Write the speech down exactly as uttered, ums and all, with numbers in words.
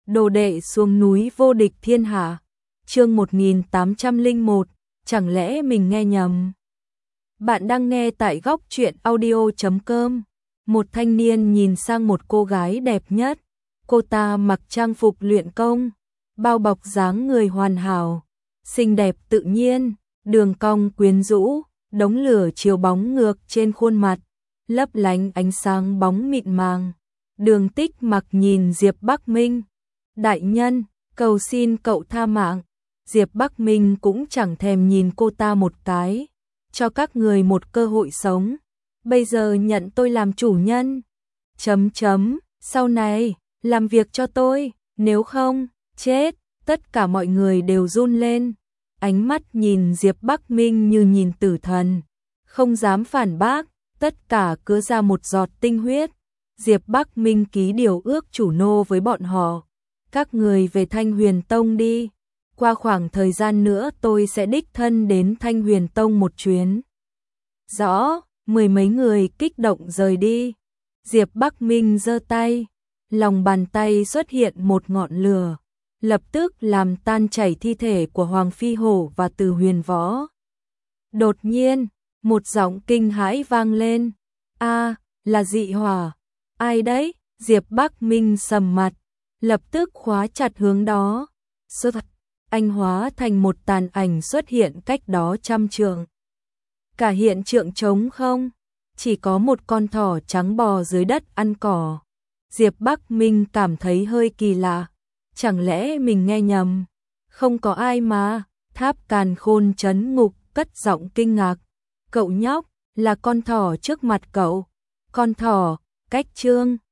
Đồ đệ xuống núi vô địch thiên hạ. Chương một nghìn tám trăm lẻ một, chẳng lẽ mình nghe nhầm? Bạn đang nghe tại góc truyện audio chấm com. Một thanh niên nhìn sang một cô gái đẹp nhất. Cô ta mặc trang phục luyện công, bao bọc dáng người hoàn hảo, xinh đẹp tự nhiên, đường cong quyến rũ, đống lửa chiếu bóng ngược trên khuôn mặt, lấp lánh ánh sáng bóng mịn màng. Đường Tích Mặc nhìn Diệp Bắc Minh, đại nhân, cầu xin cậu tha mạng. Diệp Bắc Minh cũng chẳng thèm nhìn cô ta một cái, cho các người một cơ hội sống. Bây giờ nhận tôi làm chủ nhân. Chấm chấm, sau này, làm việc cho tôi, nếu không, chết. Tất cả mọi người đều run lên, ánh mắt nhìn Diệp Bắc Minh như nhìn tử thần, không dám phản bác, tất cả cứ ra một giọt tinh huyết. Diệp Bắc Minh ký điều ước chủ nô với bọn họ. Các người về Thanh Huyền Tông đi. Qua khoảng thời gian nữa tôi sẽ đích thân đến Thanh Huyền Tông một chuyến. Rõ, mười mấy người kích động rời đi. Diệp Bắc Minh giơ tay, lòng bàn tay xuất hiện một ngọn lửa, lập tức làm tan chảy thi thể của Hoàng Phi Hổ và Từ Huyền Võ. Đột nhiên, một giọng kinh hãi vang lên. A, là dị hỏa. Ai đấy? Diệp Bắc Minh sầm mặt, lập tức khóa chặt hướng đó. Sơ thật, anh hóa thành một tàn ảnh xuất hiện cách đó trăm trượng. Cả hiện trường trống không, chỉ có một con thỏ trắng bò dưới đất ăn cỏ. Diệp Bắc Minh cảm thấy hơi kỳ lạ, chẳng lẽ mình nghe nhầm? Không có ai mà. Tháp Càn Khôn trấn ngục cất giọng kinh ngạc. Cậu nhóc, là con thỏ trước mặt cậu. Con thỏ, cách Trương